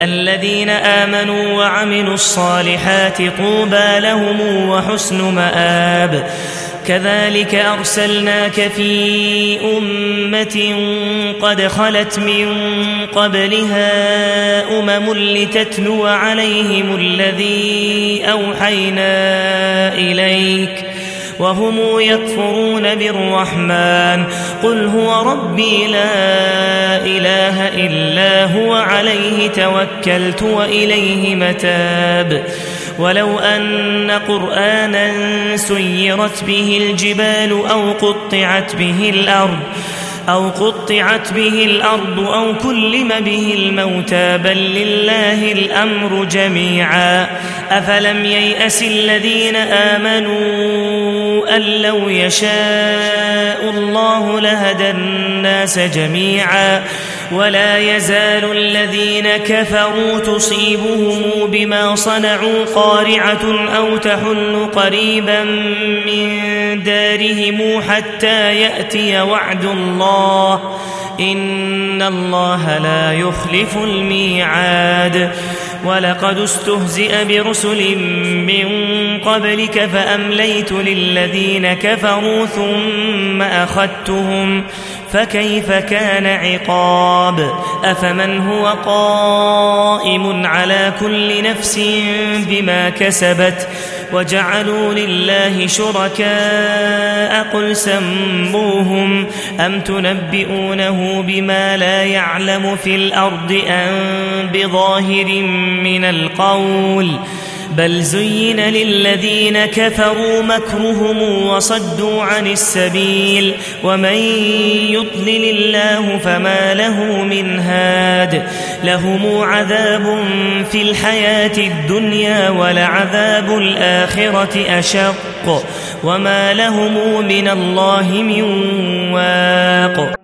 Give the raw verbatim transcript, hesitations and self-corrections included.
الذين آمنوا وعملوا الصالحات طوبى لهم وحسن مآب كذلك أرسلناك في أمة قد خلت من قبلها أمم لتتلو عليهم الذي أوحينا إليك وهم يكفرون بالرحمن قل هو ربي لا إله إلا هو عليه توكلت وإليه متاب ولو أن قرآنا سيرت به الجبال أو قطعت به الأرض أو قطعت به الأرض أو كلم به الموتى بل لله الأمر جميعا أفلم ييأس الذين آمنوا أن لو يشاء الله لهدى الناس جميعا ولا يزال الذين كفروا تصيبهم بما صنعوا قارعة أو تحل قريبا من دارهم حتى يأتي وعد الله إن الله لا يخلف الميعاد ولقد استهزئ برسل من قبلك فأمليت للذين كفروا ثم أخذتهم فكيف كان عقاب أفمن هو قائم على كل نفس بما كسبت وجعلوا لله شركاء قل سموهم أم تنبئونه بما لا يعلم في الأرض أم بظاهر من القول بل زين للذين كفروا مكرهم وصدوا عن السبيل ومن يضلل الله فما له من هاد لهم عذاب في الحياة الدنيا ولعذاب الآخرة أشق وما لهم من الله من واق.